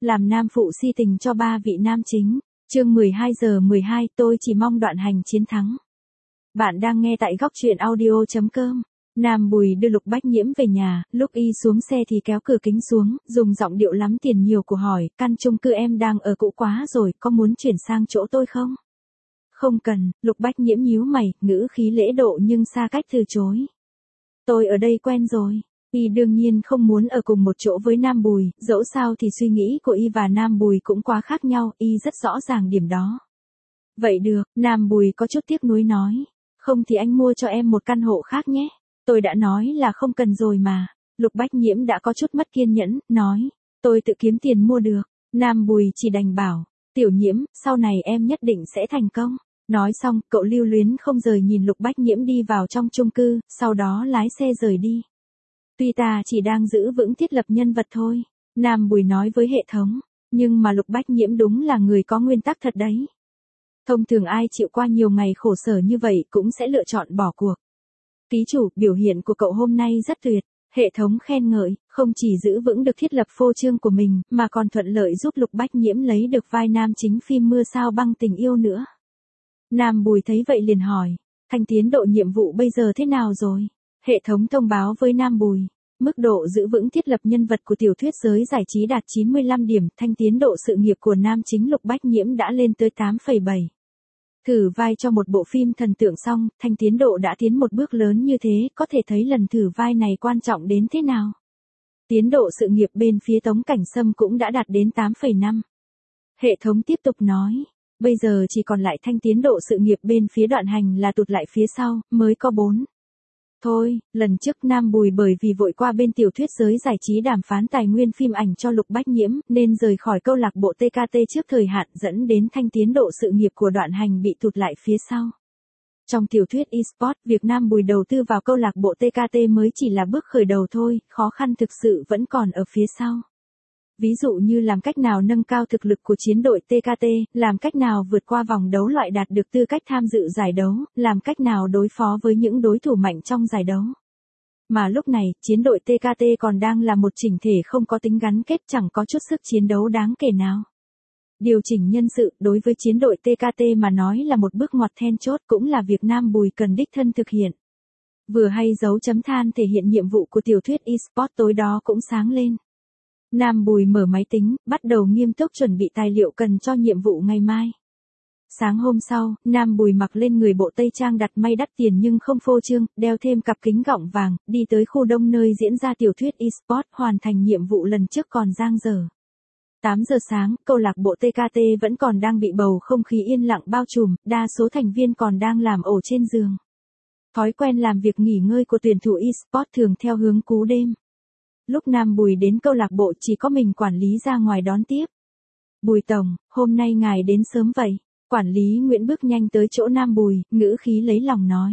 làm nam phụ si tình cho ba vị nam chính. Chương 12:12 tôi chỉ mong Đoạn Hành chiến thắng. Bạn đang nghe tại góc truyện audio.com. Nam Bùi đưa Lục Bách Nhiễm về nhà, lúc y xuống xe thì kéo cửa kính xuống, dùng giọng điệu lắm tiền nhiều của hỏi, căn chung cư em đang ở cũ quá rồi, có muốn chuyển sang chỗ tôi không? Không cần, Lục Bách Nhiễm nhíu mày, ngữ khí lễ độ nhưng xa cách từ chối. Tôi ở đây quen rồi. Y đương nhiên không muốn ở cùng một chỗ với Nam Bùi, dẫu sao thì suy nghĩ của Y và Nam Bùi cũng quá khác nhau, Y rất rõ ràng điểm đó. Vậy được, Nam Bùi có chút tiếc nuối nói. Không thì anh mua cho em một căn hộ khác nhé. Tôi đã nói là không cần rồi mà. Lục Bách Nhiễm đã có chút mất kiên nhẫn, nói. Tôi tự kiếm tiền mua được. Nam Bùi chỉ đành bảo. Tiểu Nhiễm, sau này em nhất định sẽ thành công. Nói xong, cậu lưu luyến không rời nhìn Lục Bách Nhiễm đi vào trong chung cư, sau đó lái xe rời đi. Tuy ta chỉ đang giữ vững thiết lập nhân vật thôi, Nam Bùi nói với hệ thống, nhưng mà Lục Bách Nhiễm đúng là người có nguyên tắc thật đấy. Thông thường ai chịu qua nhiều ngày khổ sở như vậy cũng sẽ lựa chọn bỏ cuộc. Ký chủ, biểu hiện của cậu hôm nay rất tuyệt, hệ thống khen ngợi, không chỉ giữ vững được thiết lập phô trương của mình, mà còn thuận lợi giúp Lục Bách Nhiễm lấy được vai nam chính phim Mưa Sao Băng Tình Yêu nữa. Nam Bùi thấy vậy liền hỏi, thanh tiến độ nhiệm vụ bây giờ thế nào rồi? Hệ thống thông báo với Nam Bùi, mức độ giữ vững thiết lập nhân vật của tiểu thuyết giới giải trí đạt 95 điểm, thanh tiến độ sự nghiệp của nam chính Lục Bách Nhiễm đã lên tới 8,7. Thử vai cho một bộ phim thần tượng xong, thanh tiến độ đã tiến một bước lớn như thế, có thể thấy lần thử vai này quan trọng đến thế nào. Tiến độ sự nghiệp bên phía Tống Cảnh Sâm cũng đã đạt đến 8,5. Hệ thống tiếp tục nói, bây giờ chỉ còn lại thanh tiến độ sự nghiệp bên phía Đoạn Hành là tụt lại phía sau, mới có 4. Thôi, lần trước Nam Bùi bởi vì vội qua bên tiểu thuyết giới giải trí đàm phán tài nguyên phim ảnh cho Lục Bách Nhiễm, nên rời khỏi câu lạc bộ TKT trước thời hạn, dẫn đến thanh tiến độ sự nghiệp của Đoạn Hành bị tụt lại phía sau. Trong tiểu thuyết eSport, việc Nam Bùi đầu tư vào câu lạc bộ TKT mới chỉ là bước khởi đầu thôi, khó khăn thực sự vẫn còn ở phía sau. Ví dụ như làm cách nào nâng cao thực lực của chiến đội TKT, làm cách nào vượt qua vòng đấu loại đạt được tư cách tham dự giải đấu, làm cách nào đối phó với những đối thủ mạnh trong giải đấu. Mà lúc này, chiến đội TKT còn đang là một chỉnh thể không có tính gắn kết, chẳng có chút sức chiến đấu đáng kể nào. Điều chỉnh nhân sự đối với chiến đội TKT mà nói là một bước ngoặt then chốt, cũng là việc Nam Bùi cần đích thân thực hiện. Vừa hay dấu chấm than thể hiện nhiệm vụ của tiểu thuyết eSport tối đó cũng sáng lên. Nam Bùi mở máy tính, bắt đầu nghiêm túc chuẩn bị tài liệu cần cho nhiệm vụ ngày mai. Sáng hôm sau, Nam Bùi mặc lên người bộ tây trang đặt may đắt tiền nhưng không phô trương, đeo thêm cặp kính gọng vàng, đi tới khu đông nơi diễn ra tiểu thuyết eSport, hoàn thành nhiệm vụ lần trước còn dang dở. 8 giờ sáng, câu lạc bộ TKT vẫn còn đang bị bầu không khí yên lặng bao trùm, đa số thành viên còn đang làm ổ trên giường. Thói quen làm việc nghỉ ngơi của tuyển thủ eSport thường theo hướng cú đêm. Lúc Nam Bùi đến câu lạc bộ chỉ có mình quản lý ra ngoài đón tiếp. Bùi tổng, hôm nay ngài đến sớm vậy. Quản lý Nguyễn bước nhanh tới chỗ Nam Bùi, ngữ khí lấy lòng nói.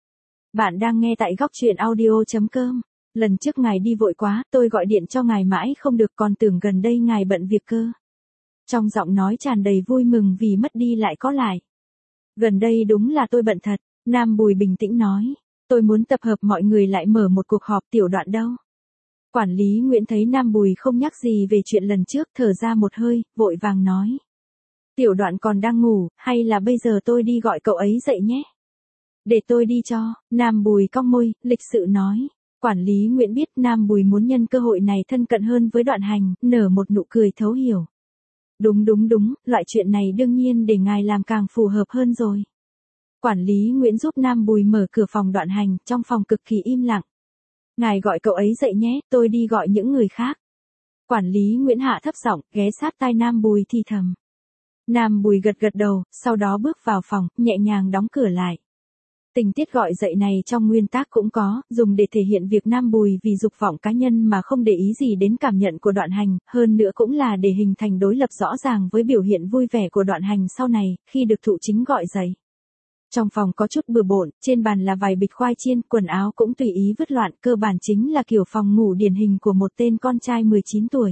Bạn đang nghe tại góc truyện audio.com. Lần trước ngài đi vội quá, tôi gọi điện cho ngài mãi không được, còn tưởng gần đây ngài bận việc cơ. Trong giọng nói tràn đầy vui mừng vì mất đi lại có lại. Gần đây đúng là tôi bận thật, Nam Bùi bình tĩnh nói. Tôi muốn tập hợp mọi người lại mở một cuộc họp. Tiểu Đoạn đâu? Quản lý Nguyễn thấy Nam Bùi không nhắc gì về chuyện lần trước, thở ra một hơi, vội vàng nói. Tiểu Đoạn còn đang ngủ, hay là bây giờ tôi đi gọi cậu ấy dậy nhé? Để tôi đi cho, Nam Bùi cong môi, lịch sự nói. Quản lý Nguyễn biết Nam Bùi muốn nhân cơ hội này thân cận hơn với Đoạn Hành, nở một nụ cười thấu hiểu. Đúng, loại chuyện này đương nhiên để ngài làm càng phù hợp hơn rồi. Quản lý Nguyễn giúp Nam Bùi mở cửa phòng Đoạn Hành, trong phòng cực kỳ im lặng. Ngài gọi cậu ấy dậy nhé, tôi đi gọi những người khác. Quản lý Nguyễn hạ thấp giọng, ghé sát tai Nam Bùi thì thầm. Nam Bùi gật đầu, sau đó bước vào phòng, nhẹ nhàng đóng cửa lại. Tình tiết gọi dậy này trong nguyên tác cũng có, dùng để thể hiện việc Nam Bùi vì dục vọng cá nhân mà không để ý gì đến cảm nhận của Đoạn Hành, hơn nữa cũng là để hình thành đối lập rõ ràng với biểu hiện vui vẻ của Đoạn Hành sau này, khi được thụ chính gọi dậy. Trong phòng có chút bừa bộn, trên bàn là vài bịch khoai chiên, quần áo cũng tùy ý vứt loạn, cơ bản chính là kiểu phòng ngủ điển hình của một tên con trai 19 tuổi.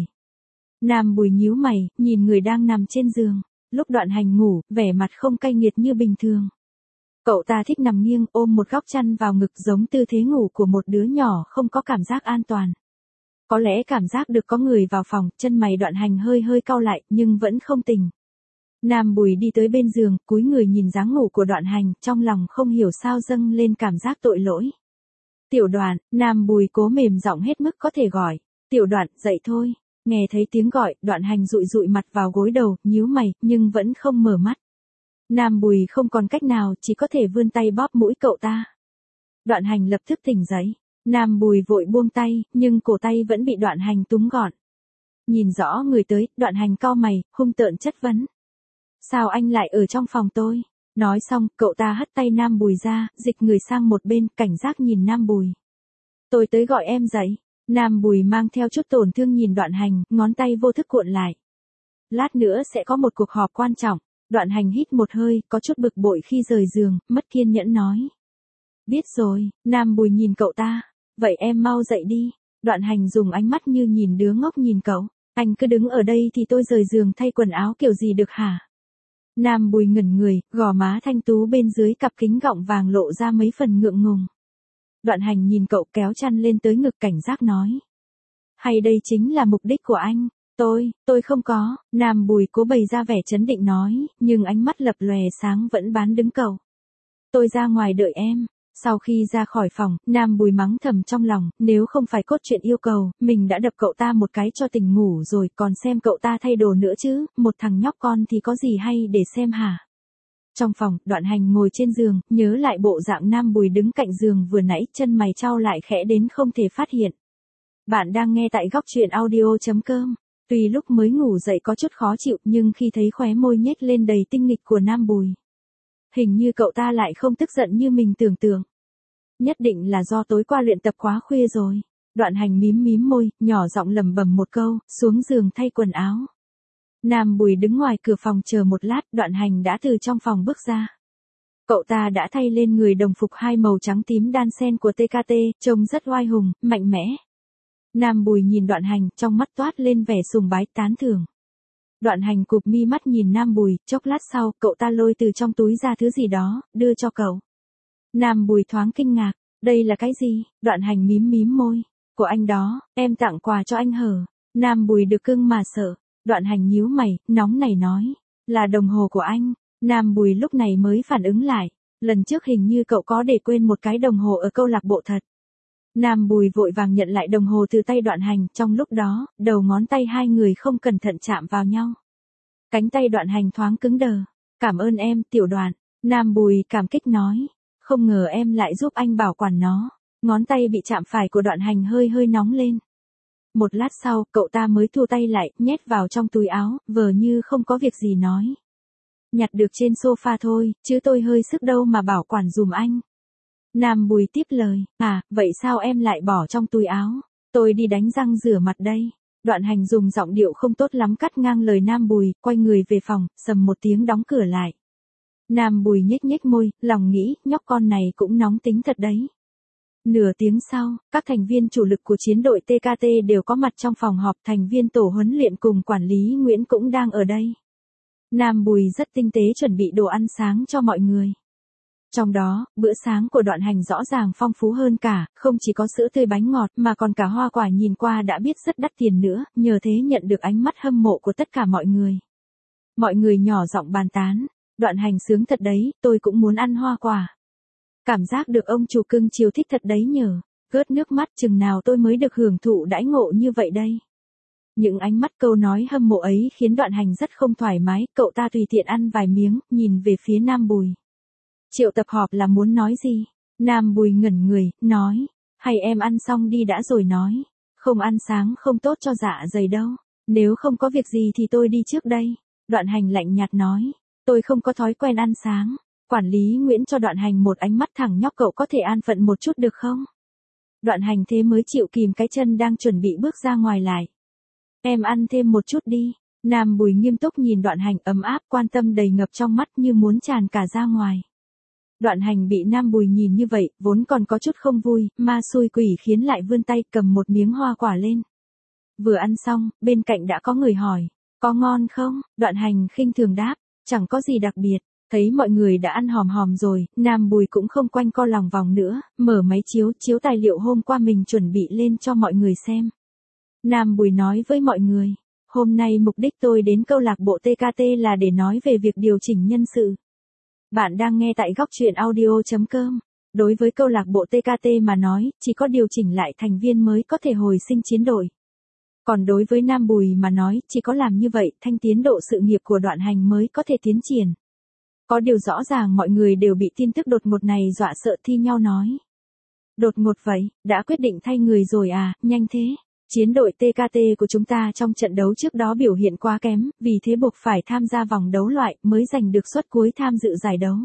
Nam Bùi nhíu mày, nhìn người đang nằm trên giường. Lúc Đoạn Hành ngủ, vẻ mặt không cay nghiệt như bình thường. Cậu ta thích nằm nghiêng, ôm một góc chăn vào ngực, giống tư thế ngủ của một đứa nhỏ không có cảm giác an toàn. Có lẽ cảm giác được có người vào phòng, chân mày Đoạn Hành hơi hơi cau lại, nhưng vẫn không tỉnh. Nam Bùi đi tới bên giường, cúi người nhìn dáng ngủ của Đoạn Hành, trong lòng không hiểu sao dâng lên cảm giác tội lỗi. Tiểu Đoạn, Nam Bùi cố mềm giọng hết mức có thể gọi. Tiểu Đoạn, dậy thôi. Nghe thấy tiếng gọi, Đoạn Hành dụi dụi mặt vào gối đầu, nhíu mày, nhưng vẫn không mở mắt. Nam Bùi không còn cách nào, chỉ có thể vươn tay bóp mũi cậu ta. Đoạn Hành lập tức tỉnh dậy. Nam Bùi vội buông tay, nhưng cổ tay vẫn bị Đoạn Hành túm gọn. Nhìn rõ người tới, Đoạn Hành cau mày, hung tợn chất vấn. Sao anh lại ở trong phòng tôi? Nói xong, cậu ta hất tay Nam Bùi ra, dịch người sang một bên, cảnh giác nhìn Nam Bùi. Tôi tới gọi em dậy. Nam Bùi mang theo chút tổn thương nhìn Đoạn Hành, ngón tay vô thức cuộn lại. Lát nữa sẽ có một cuộc họp quan trọng. Đoạn Hành hít một hơi, có chút bực bội khi rời giường, mất kiên nhẫn nói. Biết rồi, Nam Bùi nhìn cậu ta. Vậy em mau dậy đi. Đoạn Hành dùng ánh mắt như nhìn đứa ngốc nhìn cậu. Anh cứ đứng ở đây thì tôi rời giường thay quần áo kiểu gì được hả? Nam Bùi ngẩn người, gò má thanh tú bên dưới cặp kính gọng vàng lộ ra mấy phần ngượng ngùng. Đoạn Hành nhìn cậu kéo chăn lên tới ngực cảnh giác nói. Hay đây chính là mục đích của anh? Tôi không có. Nam Bùi cố bày ra vẻ trấn định nói, nhưng ánh mắt lập lòe sáng vẫn bán đứng cậu. Tôi ra ngoài đợi em. Sau khi ra khỏi phòng, Nam Bùi mắng thầm trong lòng, nếu không phải cốt truyện yêu cầu, mình đã đập cậu ta một cái cho tỉnh ngủ rồi, còn xem cậu ta thay đồ nữa chứ, một thằng nhóc con thì có gì hay để xem hả? Trong phòng, Đoạn Hành ngồi trên giường, nhớ lại bộ dạng Nam Bùi đứng cạnh giường vừa nãy, chân mày chau lại khẽ đến không thể phát hiện. Bạn đang nghe tại góc truyện audio.com. Tuy lúc mới ngủ dậy có chút khó chịu, nhưng khi thấy khóe môi nhếch lên đầy tinh nghịch của Nam Bùi, hình như cậu ta lại không tức giận như mình tưởng tượng. Nhất định là do tối qua luyện tập quá khuya rồi. Đoạn Hành mím mím môi, nhỏ giọng lẩm bẩm một câu, xuống giường thay quần áo. Nam Bùi đứng ngoài cửa phòng chờ một lát, Đoạn Hành đã từ trong phòng bước ra. Cậu ta đã thay lên người đồng phục hai màu trắng tím đan xen của TKT, trông rất oai hùng, mạnh mẽ. Nam Bùi nhìn Đoạn Hành, trong mắt toát lên vẻ sùng bái tán thưởng. Đoạn Hành cụp mi mắt nhìn Nam Bùi, chốc lát sau, cậu ta lôi từ trong túi ra thứ gì đó, đưa cho cậu. Nam Bùi thoáng kinh ngạc, đây là cái gì? Đoạn Hành mím mím môi. Của anh đó, em tặng quà cho anh hở. Nam Bùi được cưng mà sợ. Đoạn Hành nhíu mày, nóng nảy nói. Là đồng hồ của anh. Nam Bùi lúc này mới phản ứng lại. Lần trước hình như cậu có để quên một cái đồng hồ ở câu lạc bộ thật. Nam Bùi vội vàng nhận lại đồng hồ từ tay Đoạn Hành, trong lúc đó, đầu ngón tay hai người không cẩn thận chạm vào nhau. Cánh tay Đoạn Hành thoáng cứng đờ. Cảm ơn em, Tiểu Đoạn. Nam Bùi cảm kích nói. Không ngờ em lại giúp anh bảo quản nó. Ngón tay bị chạm phải của Đoạn Hành hơi hơi nóng lên. Một lát sau, cậu ta mới thu tay lại, nhét vào trong túi áo, vờ như không có việc gì nói. Nhặt được trên sofa thôi, chứ tôi hơi sức đâu mà bảo quản dùm anh. Nam Bùi tiếp lời, vậy sao em lại bỏ trong túi áo? Tôi đi đánh răng rửa mặt đây. Đoạn Hành dùng giọng điệu không tốt lắm cắt ngang lời Nam Bùi, quay người về phòng, sầm một tiếng đóng cửa lại. Nam Bùi nhếch nhếch môi, lòng nghĩ, nhóc con này cũng nóng tính thật đấy. Nửa tiếng sau, các thành viên chủ lực của chiến đội TKT đều có mặt trong phòng họp, thành viên tổ huấn luyện cùng quản lý Nguyễn cũng đang ở đây. Nam Bùi rất tinh tế chuẩn bị đồ ăn sáng cho mọi người. Trong đó, bữa sáng của Đoạn Hành rõ ràng phong phú hơn cả, không chỉ có sữa tươi bánh ngọt mà còn cả hoa quả nhìn qua đã biết rất đắt tiền nữa, nhờ thế nhận được ánh mắt hâm mộ của tất cả mọi người. Mọi người nhỏ giọng bàn tán, Đoạn Hành sướng thật đấy, tôi cũng muốn ăn hoa quả. Cảm giác được ông chủ cưng chiều thích thật đấy nhờ, gớt nước mắt chừng nào tôi mới được hưởng thụ đãi ngộ như vậy đây. Những ánh mắt câu nói hâm mộ ấy khiến Đoạn Hành rất không thoải mái, cậu ta tùy tiện ăn vài miếng, nhìn về phía Nam Bùi. Triệu tập họp là muốn nói gì? Nam Bùi ngẩn người, nói, hay em ăn xong đi đã rồi nói, không ăn sáng không tốt cho dạ dày đâu, nếu không có việc gì thì tôi đi trước đây. Đoạn Hành lạnh nhạt nói, tôi không có thói quen ăn sáng. Quản lý Nguyễn cho Đoạn Hành một ánh mắt thẳng nhóc, cậu có thể an phận một chút được không? Đoạn Hành thế mới chịu kìm cái chân đang chuẩn bị bước ra ngoài lại. Em ăn thêm một chút đi. Nam Bùi nghiêm túc nhìn Đoạn Hành, ấm áp quan tâm đầy ngập trong mắt như muốn tràn cả ra ngoài. Đoạn Hành bị Nam Bùi nhìn như vậy, vốn còn có chút không vui, ma xui quỷ khiến lại vươn tay cầm một miếng hoa quả lên. Vừa ăn xong, bên cạnh đã có người hỏi, có ngon không? Đoạn Hành khinh thường đáp, chẳng có gì đặc biệt. Thấy mọi người đã ăn hòm hòm rồi, Nam Bùi cũng không quanh co lòng vòng nữa, mở máy chiếu tài liệu hôm qua mình chuẩn bị lên cho mọi người xem. Nam Bùi nói với mọi người, hôm nay mục đích tôi đến câu lạc bộ TKT là để nói về việc điều chỉnh nhân sự. Bạn đang nghe tại góc truyện audio.com. Đối với câu lạc bộ TKT mà nói, chỉ có điều chỉnh lại thành viên mới có thể hồi sinh chiến đội. Còn đối với Nam Bùi mà nói, chỉ có làm như vậy, thanh tiến độ sự nghiệp của Đoạn Hành mới có thể tiến triển. Có điều rõ ràng mọi người đều bị tin tức đột ngột này dọa sợ thi nhau nói. Đột ngột vậy, đã quyết định thay người rồi à, nhanh thế. Chiến đội TKT của chúng ta trong trận đấu trước đó biểu hiện quá kém, vì thế buộc phải tham gia vòng đấu loại mới giành được suất cuối tham dự giải đấu.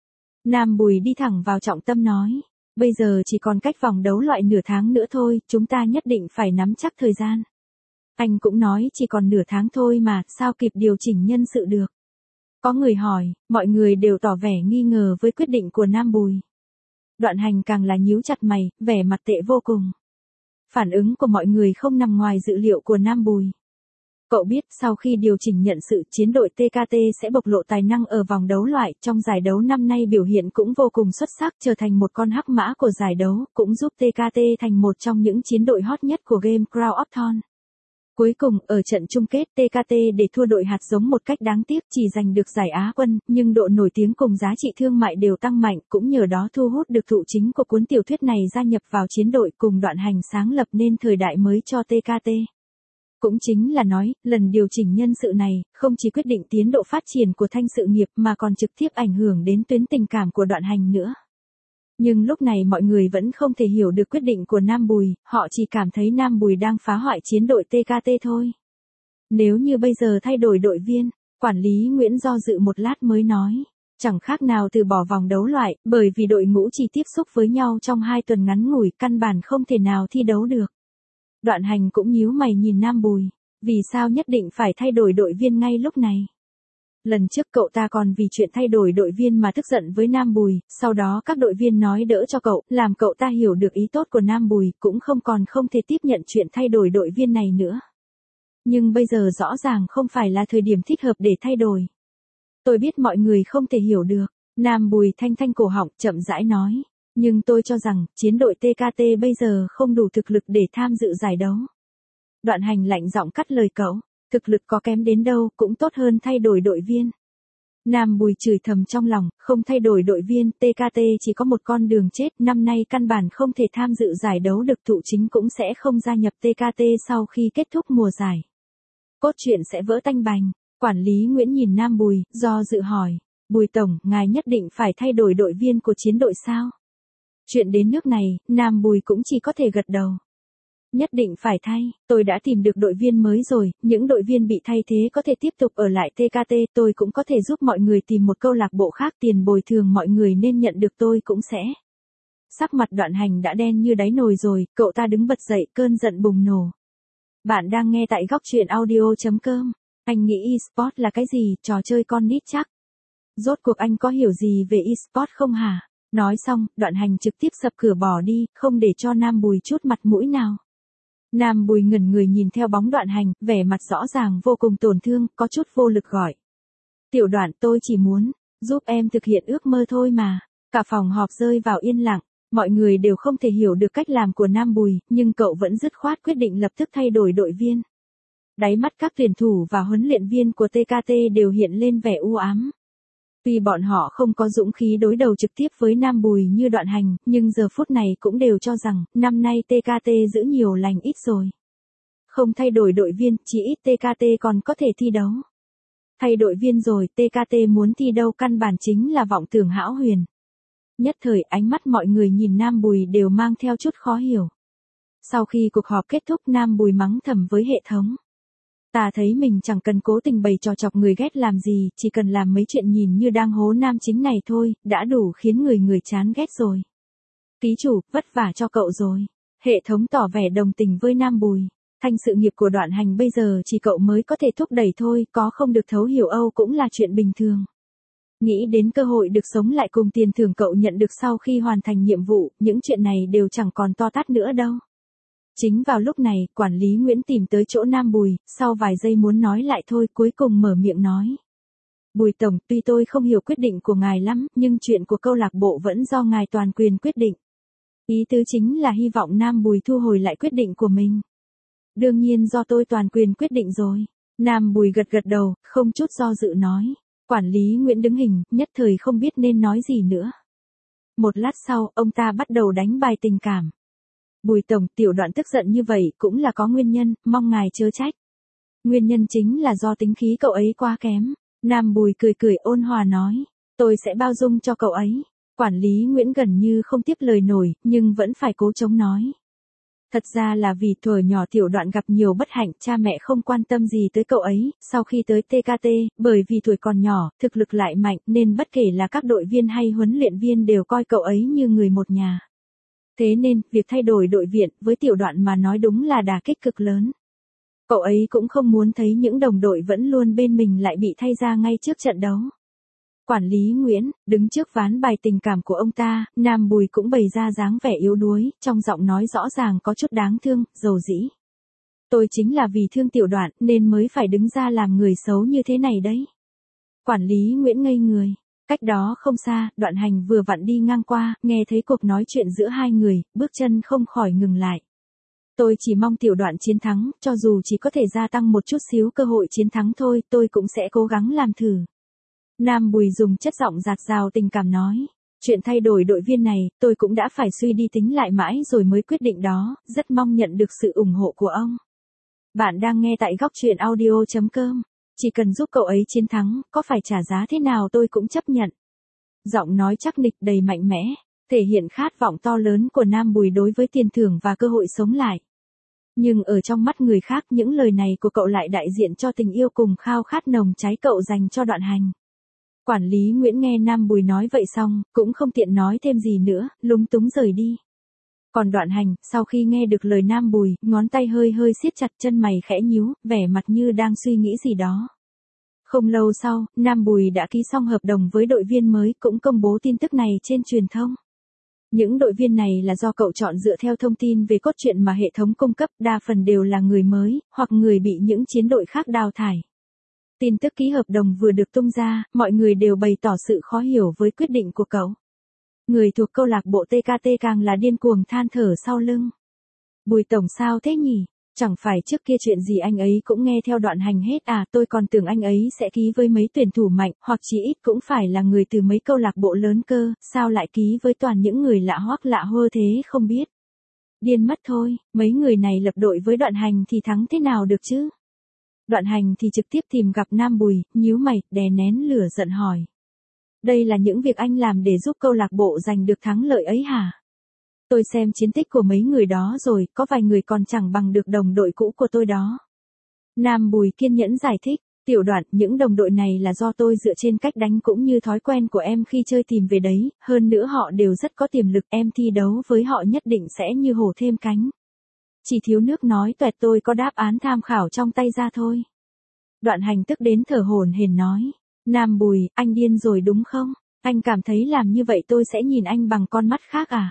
Nam Bùi đi thẳng vào trọng tâm nói, bây giờ chỉ còn cách vòng đấu loại nửa tháng nữa thôi, chúng ta nhất định phải nắm chắc thời gian. Anh cũng nói chỉ còn nửa tháng thôi mà, sao kịp điều chỉnh nhân sự được? Có người hỏi, mọi người đều tỏ vẻ nghi ngờ với quyết định của Nam Bùi. Đoạn Hành càng là nhíu chặt mày, vẻ mặt tệ vô cùng. Phản ứng của mọi người không nằm ngoài dự liệu của Nam Bùi. Cậu biết sau khi điều chỉnh nhân sự, chiến đội TKT sẽ bộc lộ tài năng ở vòng đấu loại, trong giải đấu năm nay biểu hiện cũng vô cùng xuất sắc, trở thành một con hắc mã của giải đấu, cũng giúp TKT thành một trong những chiến đội hot nhất của game Crown of Thorns. Cuối cùng, ở trận chung kết TKT để thua đội hạt giống một cách đáng tiếc, chỉ giành được giải Á quân, nhưng độ nổi tiếng cùng giá trị thương mại đều tăng mạnh, cũng nhờ đó thu hút được thụ chính của cuốn tiểu thuyết này gia nhập vào chiến đội, cùng Đoạn Hành sáng lập nên thời đại mới cho TKT. Cũng chính là nói, lần điều chỉnh nhân sự này, không chỉ quyết định tiến độ phát triển của thanh sự nghiệp mà còn trực tiếp ảnh hưởng đến tuyến tình cảm của Đoạn Hành nữa. Nhưng lúc này mọi người vẫn không thể hiểu được quyết định của Nam Bùi, họ chỉ cảm thấy Nam Bùi đang phá hoại chiến đội TKT thôi. Nếu như bây giờ thay đổi đội viên, quản lý Nguyễn do dự một lát mới nói, chẳng khác nào từ bỏ vòng đấu loại, bởi vì đội ngũ chỉ tiếp xúc với nhau trong 2 tuần ngắn ngủi, căn bản không thể nào thi đấu được. Đoạn Hành cũng nhíu mày nhìn Nam Bùi, vì sao nhất định phải thay đổi đội viên ngay lúc này? Lần trước cậu ta còn vì chuyện thay đổi đội viên mà tức giận với Nam Bùi, sau đó các đội viên nói đỡ cho cậu, làm cậu ta hiểu được ý tốt của Nam Bùi, cũng không thể tiếp nhận chuyện thay đổi đội viên này nữa. Nhưng bây giờ rõ ràng không phải là thời điểm thích hợp để thay đổi. Tôi biết mọi người không thể hiểu được, Nam Bùi thanh cổ họng chậm rãi nói, nhưng tôi cho rằng chiến đội TKT bây giờ không đủ thực lực để tham dự giải đấu. Đoạn Hành lạnh giọng cắt lời cậu. Thực lực có kém đến đâu cũng tốt hơn thay đổi đội viên. Nam Bùi chửi thầm trong lòng, không thay đổi đội viên, TKT chỉ có một con đường chết, năm nay căn bản không thể tham dự giải đấu được, thụ chính cũng sẽ không gia nhập TKT sau khi kết thúc mùa giải. Cốt truyện sẽ vỡ tanh bành. Quản lý Nguyễn nhìn Nam Bùi, do dự hỏi, Bùi Tổng, ngài nhất định phải thay đổi đội viên của chiến đội sao? Chuyện đến nước này, Nam Bùi cũng chỉ có thể gật đầu. Nhất định phải thay, tôi đã tìm được đội viên mới rồi, những đội viên bị thay thế có thể tiếp tục ở lại TKT, tôi cũng có thể giúp mọi người tìm một câu lạc bộ khác, tiền bồi thường mọi người nên nhận được tôi cũng sẽ. Sắc mặt Đoạn Hành đã đen như đáy nồi rồi, cậu ta đứng bật dậy, cơn giận bùng nổ. Bạn đang nghe tại góc truyện audio.com. Anh nghĩ eSport là cái gì, trò chơi con nít chắc. Rốt cuộc anh có hiểu gì về eSport không hả? Nói xong, Đoạn Hành trực tiếp sập cửa bỏ đi, không để cho Nam Bùi chút mặt mũi nào. Nam Bùi ngẩn người nhìn theo bóng Đoạn Hành, vẻ mặt rõ ràng vô cùng tổn thương, có chút vô lực gọi. Tiểu Đoạn, tôi chỉ muốn giúp em thực hiện ước mơ thôi mà. Cả phòng họp rơi vào yên lặng, mọi người đều không thể hiểu được cách làm của Nam Bùi, nhưng cậu vẫn dứt khoát quyết định lập tức thay đổi đội viên. Đáy mắt các tuyển thủ và huấn luyện viên của TKT đều hiện lên vẻ u ám. Tuy bọn họ không có dũng khí đối đầu trực tiếp với Nam Bùi như Đoạn Hành, nhưng giờ phút này cũng đều cho rằng, năm nay TKT giữ nhiều lành ít rồi. Không thay đổi đội viên, chỉ ít TKT còn có thể thi đấu. Thay đội viên rồi, TKT muốn thi đâu căn bản chính là vọng tưởng hão huyền. Nhất thời ánh mắt mọi người nhìn Nam Bùi đều mang theo chút khó hiểu. Sau khi cuộc họp kết thúc, Nam Bùi mắng thầm với hệ thống. Ta thấy mình chẳng cần cố tình bày trò chọc người ghét làm gì, chỉ cần làm mấy chuyện nhìn như đang hố nam chính này thôi, đã đủ khiến người chán ghét rồi. Ký chủ, vất vả cho cậu rồi. Hệ thống tỏ vẻ đồng tình với Nam Bùi. Thanh sự nghiệp của Đoạn Hành bây giờ chỉ cậu mới có thể thúc đẩy thôi, có không được thấu hiểu Âu cũng là chuyện bình thường. Nghĩ đến cơ hội được sống lại cùng tiền thưởng cậu nhận được sau khi hoàn thành nhiệm vụ, những chuyện này đều chẳng còn to tát nữa đâu. Chính vào lúc này, quản lý Nguyễn tìm tới chỗ Nam Bùi, sau vài giây muốn nói lại thôi, cuối cùng mở miệng nói. Bùi Tổng, tuy tôi không hiểu quyết định của ngài lắm, nhưng chuyện của câu lạc bộ vẫn do ngài toàn quyền quyết định. Ý tứ chính là hy vọng Nam Bùi thu hồi lại quyết định của mình. Đương nhiên do tôi toàn quyền quyết định rồi. Nam Bùi gật gật đầu, không chút do dự nói. Quản lý Nguyễn đứng hình, nhất thời không biết nên nói gì nữa. Một lát sau, ông ta bắt đầu đánh bài tình cảm. Bùi tổng, tiểu Đoạn tức giận như vậy cũng là có nguyên nhân, mong ngài chớ trách. Nguyên nhân chính là do tính khí cậu ấy quá kém. Nam Bùi cười cười ôn hòa nói. Tôi sẽ bao dung cho cậu ấy. Quản lý Nguyễn gần như không tiếp lời nổi, nhưng vẫn phải cố chống nói. Thật ra là vì thuở nhỏ tiểu Đoạn gặp nhiều bất hạnh, cha mẹ không quan tâm gì tới cậu ấy, sau khi tới TKT, bởi vì tuổi còn nhỏ, thực lực lại mạnh, nên bất kể là các đội viên hay huấn luyện viên đều coi cậu ấy như người một nhà. Thế nên, việc thay đổi đội viện, với tiểu Đoạn mà nói đúng là đả kích cực lớn. Cậu ấy cũng không muốn thấy những đồng đội vẫn luôn bên mình lại bị thay ra ngay trước trận đấu. Quản lý Nguyễn, đứng trước ván bài tình cảm của ông ta, Nam Bùi cũng bày ra dáng vẻ yếu đuối, trong giọng nói rõ ràng có chút đáng thương, dầu dĩ. Tôi chính là vì thương tiểu Đoạn nên mới phải đứng ra làm người xấu như thế này đấy. Quản lý Nguyễn ngây người. Cách đó không xa, Đoạn Hành vừa vặn đi ngang qua, nghe thấy cuộc nói chuyện giữa hai người, bước chân không khỏi ngừng lại. Tôi chỉ mong tiểu Đoạn chiến thắng, cho dù chỉ có thể gia tăng một chút xíu cơ hội chiến thắng thôi, tôi cũng sẽ cố gắng làm thử. Nam Bùi dùng chất giọng dạt dào tình cảm nói. Chuyện thay đổi đội viên này, tôi cũng đã phải suy đi tính lại mãi rồi mới quyết định đó, rất mong nhận được sự ủng hộ của ông. Bạn đang nghe tại góc truyện audio.com. Chỉ cần giúp cậu ấy chiến thắng, có phải trả giá thế nào tôi cũng chấp nhận. Giọng nói chắc nịch đầy mạnh mẽ, thể hiện khát vọng to lớn của Nam Bùi đối với tiền thưởng và cơ hội sống lại. Nhưng ở trong mắt người khác những lời này của cậu lại đại diện cho tình yêu cùng khao khát nồng cháy cậu dành cho Đoạn Hành. Quản lý Nguyễn nghe Nam Bùi nói vậy xong, cũng không tiện nói thêm gì nữa, lúng túng rời đi. Còn Đoạn Hành, sau khi nghe được lời Nam Bùi, ngón tay hơi hơi siết chặt, chân mày khẽ nhíu, vẻ mặt như đang suy nghĩ gì đó. Không lâu sau, Nam Bùi đã ký xong hợp đồng với đội viên mới, cũng công bố tin tức này trên truyền thông. Những đội viên này là do cậu chọn dựa theo thông tin về cốt truyện mà hệ thống cung cấp, đa phần đều là người mới, hoặc người bị những chiến đội khác đào thải. Tin tức ký hợp đồng vừa được tung ra, mọi người đều bày tỏ sự khó hiểu với quyết định của cậu. Người thuộc câu lạc bộ TKT càng là điên cuồng than thở sau lưng. Bùi tổng sao thế nhỉ? Chẳng phải trước kia chuyện gì anh ấy cũng nghe theo Đoạn Hành hết à, tôi còn tưởng anh ấy sẽ ký với mấy tuyển thủ mạnh, hoặc chí ít cũng phải là người từ mấy câu lạc bộ lớn cơ, sao lại ký với toàn những người lạ hoắc lạ hơ thế không biết. Điên mất thôi, mấy người này lập đội với Đoạn Hành thì thắng thế nào được chứ? Đoạn Hành thì trực tiếp tìm gặp Nam Bùi, nhíu mày, đè nén lửa giận hỏi. Đây là những việc anh làm để giúp câu lạc bộ giành được thắng lợi ấy hả? Tôi xem chiến tích của mấy người đó rồi, có vài người còn chẳng bằng được đồng đội cũ của tôi đó. Nam Bùi kiên nhẫn giải thích, tiểu Đoạn, những đồng đội này là do tôi dựa trên cách đánh cũng như thói quen của em khi chơi tìm về đấy, hơn nữa họ đều rất có tiềm lực, em thi đấu với họ nhất định sẽ như hổ thêm cánh. Chỉ thiếu nước nói toẹt, tôi có đáp án tham khảo trong tay ra thôi. Đoạn Hành tức đến thở hổn hển nói. Nam Bùi, anh điên rồi đúng không? Anh cảm thấy làm như vậy tôi sẽ nhìn anh bằng con mắt khác à?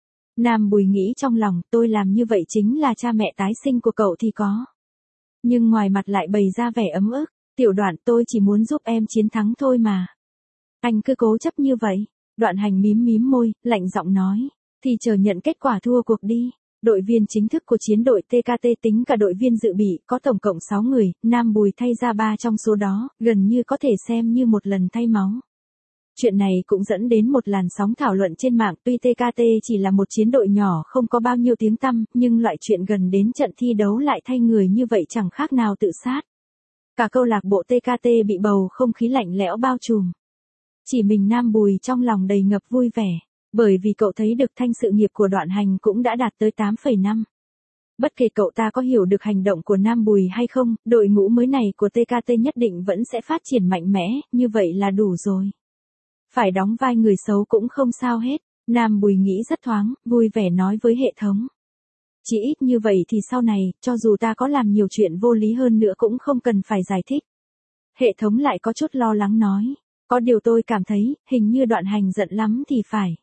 Nam Bùi nghĩ trong lòng, tôi làm như vậy chính là cha mẹ tái sinh của cậu thì có. Nhưng ngoài mặt lại bày ra vẻ ấm ức. Tiểu Đoạn, tôi chỉ muốn giúp em chiến thắng thôi mà. Anh cứ cố chấp như vậy. Đoạn Hành mím mím môi, lạnh giọng nói. Thì chờ nhận kết quả thua cuộc đi. Đội viên chính thức của chiến đội TKT tính cả đội viên dự bị có tổng cộng 6 người, Nam Bùi thay ra 3 trong số đó, gần như có thể xem như một lần thay máu. Chuyện này cũng dẫn đến một làn sóng thảo luận trên mạng, tuy TKT chỉ là một chiến đội nhỏ không có bao nhiêu tiếng tăm, nhưng loại chuyện gần đến trận thi đấu lại thay người như vậy chẳng khác nào tự sát. Cả câu lạc bộ TKT bị bầu không khí lạnh lẽo bao trùm. Chỉ mình Nam Bùi trong lòng đầy ngập vui vẻ. Bởi vì cậu thấy được thanh sự nghiệp của Đoạn Hành cũng đã đạt tới 8,5. Bất kể cậu ta có hiểu được hành động của Nam Bùi hay không, đội ngũ mới này của TKT nhất định vẫn sẽ phát triển mạnh mẽ, như vậy là đủ rồi. Phải đóng vai người xấu cũng không sao hết, Nam Bùi nghĩ rất thoáng, vui vẻ nói với hệ thống. Chỉ ít như vậy thì sau này, cho dù ta có làm nhiều chuyện vô lý hơn nữa cũng không cần phải giải thích. Hệ thống lại có chút lo lắng nói. Có điều tôi cảm thấy, hình như Đoạn Hành giận lắm thì phải.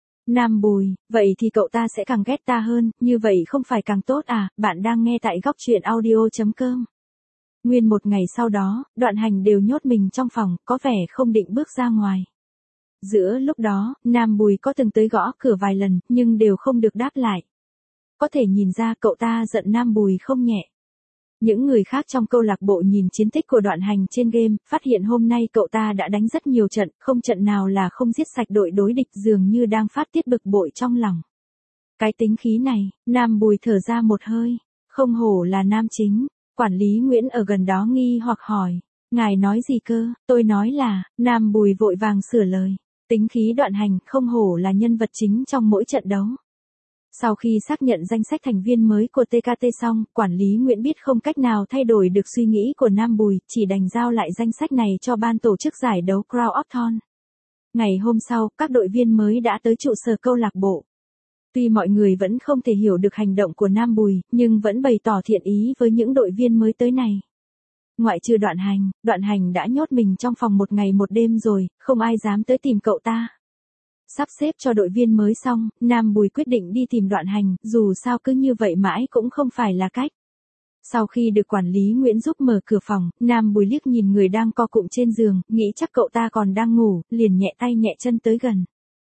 Nam Bùi, vậy thì cậu ta sẽ càng ghét ta hơn, như vậy không phải càng tốt à? Bạn đang nghe tại góc truyện audio.com. Nguyên một ngày sau đó, Đoạn Hành đều nhốt mình trong phòng, có vẻ không định bước ra ngoài. Giữa lúc đó, Nam Bùi có từng tới gõ cửa vài lần, nhưng đều không được đáp lại. có thể nhìn ra cậu ta giận Nam Bùi không nhẹ. Những người khác trong câu lạc bộ nhìn chiến tích của Đoạn Hành trên game, phát hiện hôm nay cậu ta đã đánh rất nhiều trận, không trận nào là không giết sạch đội đối địch, dường như đang phát tiết bực bội trong lòng. Cái tính khí này, Nam Bùi thở ra một hơi, không hổ là nam chính. Quản lý Nguyễn ở gần đó nghi hoặc hỏi, ngài nói gì cơ? Tôi nói là, Nam Bùi vội vàng sửa lời, tính khí Đoạn Hành không hổ là nhân vật chính trong mỗi trận đấu. Sau khi xác nhận danh sách thành viên mới của TKT xong, quản lý Nguyễn biết không cách nào thay đổi được suy nghĩ của Nam Bùi, chỉ đành giao lại danh sách này cho ban tổ chức giải đấu Crown of Thorn. Ngày hôm sau, các đội viên mới đã tới trụ sở câu lạc bộ. Tuy mọi người vẫn không thể hiểu được hành động của Nam Bùi, nhưng vẫn bày tỏ thiện ý với những đội viên mới tới này. Ngoại trừ Đoạn Hành đã nhốt mình trong phòng một ngày một đêm rồi, không ai dám tới tìm cậu ta. Sắp xếp cho đội viên mới xong, Nam Bùi quyết định đi tìm Đoạn Hành, dù sao cứ như vậy mãi cũng không phải là cách. Sau khi được quản lý Nguyễn giúp mở cửa phòng, Nam Bùi liếc nhìn người đang co cụm trên giường, nghĩ chắc cậu ta còn đang ngủ, liền nhẹ tay nhẹ chân tới gần.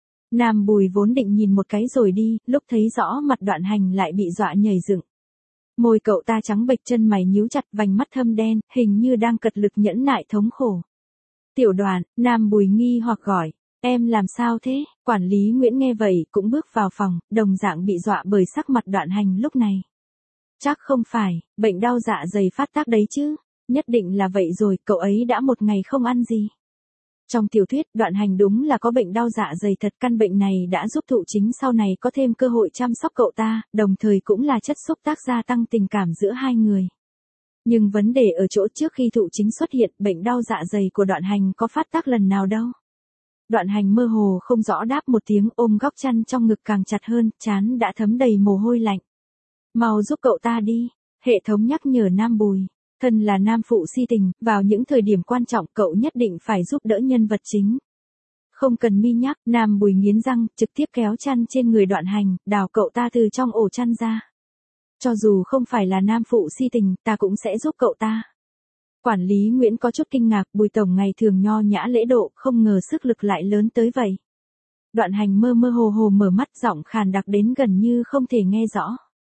Nam Bùi vốn định nhìn một cái rồi đi, lúc thấy rõ mặt Đoạn Hành lại bị dọa nhảy dựng. Môi cậu ta trắng bệch, chân mày nhíu chặt, vành mắt thâm đen, hình như đang cật lực nhẫn nại thống khổ. Tiểu Đoạn, Nam Bùi nghi hoặc gọi, em làm sao thế? Quản lý Nguyễn nghe vậy cũng bước vào phòng, đồng dạng bị dọa bởi sắc mặt Đoạn Hành lúc này. Chắc không phải, bệnh đau dạ dày phát tác đấy chứ, nhất định là vậy rồi, cậu ấy đã một ngày không ăn gì. Trong tiểu thuyết, Đoạn Hành đúng là có bệnh đau dạ dày thật, căn bệnh này đã giúp Thụ Chính sau này có thêm cơ hội chăm sóc cậu ta, đồng thời cũng là chất xúc tác gia tăng tình cảm giữa hai người. Nhưng vấn đề ở chỗ trước khi Thụ Chính xuất hiện, bệnh đau dạ dày của Đoạn Hành có phát tác lần nào đâu. Đoạn Hành mơ hồ không rõ đáp một tiếng, ôm góc chăn trong ngực càng chặt hơn, trán đã thấm đầy mồ hôi lạnh. Mau giúp cậu ta đi, hệ thống nhắc nhở Nam Bùi. Thân là nam phụ si tình, vào những thời điểm quan trọng cậu nhất định phải giúp đỡ nhân vật chính. Không cần mi nhắc, Nam Bùi nghiến răng, trực tiếp kéo chăn trên người Đoạn Hành, đào cậu ta từ trong ổ chăn ra. Cho dù không phải là nam phụ si tình, ta cũng sẽ giúp cậu ta. Quản lý Nguyễn có chút kinh ngạc, Bùi tổng ngày thường nho nhã lễ độ, không ngờ sức lực lại lớn tới vậy. Đoạn Hành mơ mơ hồ hồ mở mắt, giọng khàn đặc đến gần như không thể nghe rõ.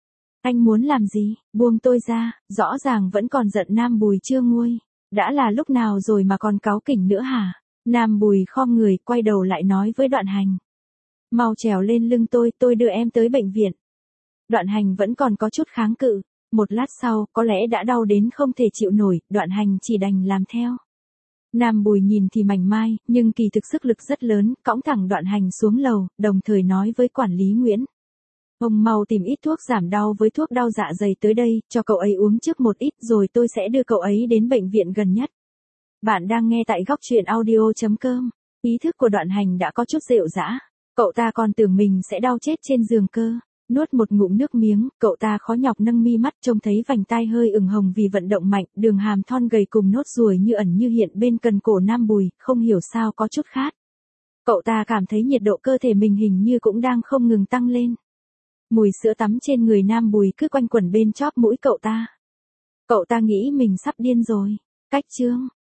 Anh muốn làm gì? Buông tôi ra, rõ ràng vẫn còn giận Nam Bùi chưa nguôi. Đã là lúc nào rồi mà còn cáu kỉnh nữa hả? Nam Bùi khom người, quay đầu lại nói với Đoạn Hành. Mau trèo lên lưng tôi đưa em tới bệnh viện. Đoạn Hành vẫn còn có chút kháng cự. Một lát sau, có lẽ đã đau đến không thể chịu nổi, Đoạn Hành chỉ đành làm theo. Nam Bùi nhìn thì mảnh mai, nhưng kỳ thực sức lực rất lớn, cõng thẳng Đoạn Hành xuống lầu, đồng thời nói với quản lý Nguyễn. Ông mau tìm ít thuốc giảm đau với thuốc đau dạ dày tới đây, cho cậu ấy uống trước một ít rồi tôi sẽ đưa cậu ấy đến bệnh viện gần nhất. Bạn đang nghe tại góc truyện audio.com. Ý thức của Đoạn Hành đã có chút rệu rã. Cậu ta còn tưởng mình sẽ đau chết trên giường cơ. Nuốt một ngụm nước miếng, cậu ta khó nhọc nâng mi mắt, trông thấy vành tai hơi ửng hồng vì vận động mạnh, đường hàm thon gầy cùng nốt ruồi như ẩn như hiện bên cần cổ Nam Bùi, không hiểu sao có chút khát. Cậu ta cảm thấy nhiệt độ cơ thể mình hình như cũng đang không ngừng tăng lên. Mùi sữa tắm trên người Nam Bùi cứ quanh quẩn bên chóp mũi cậu ta. Cậu ta nghĩ mình sắp điên rồi. Cách chương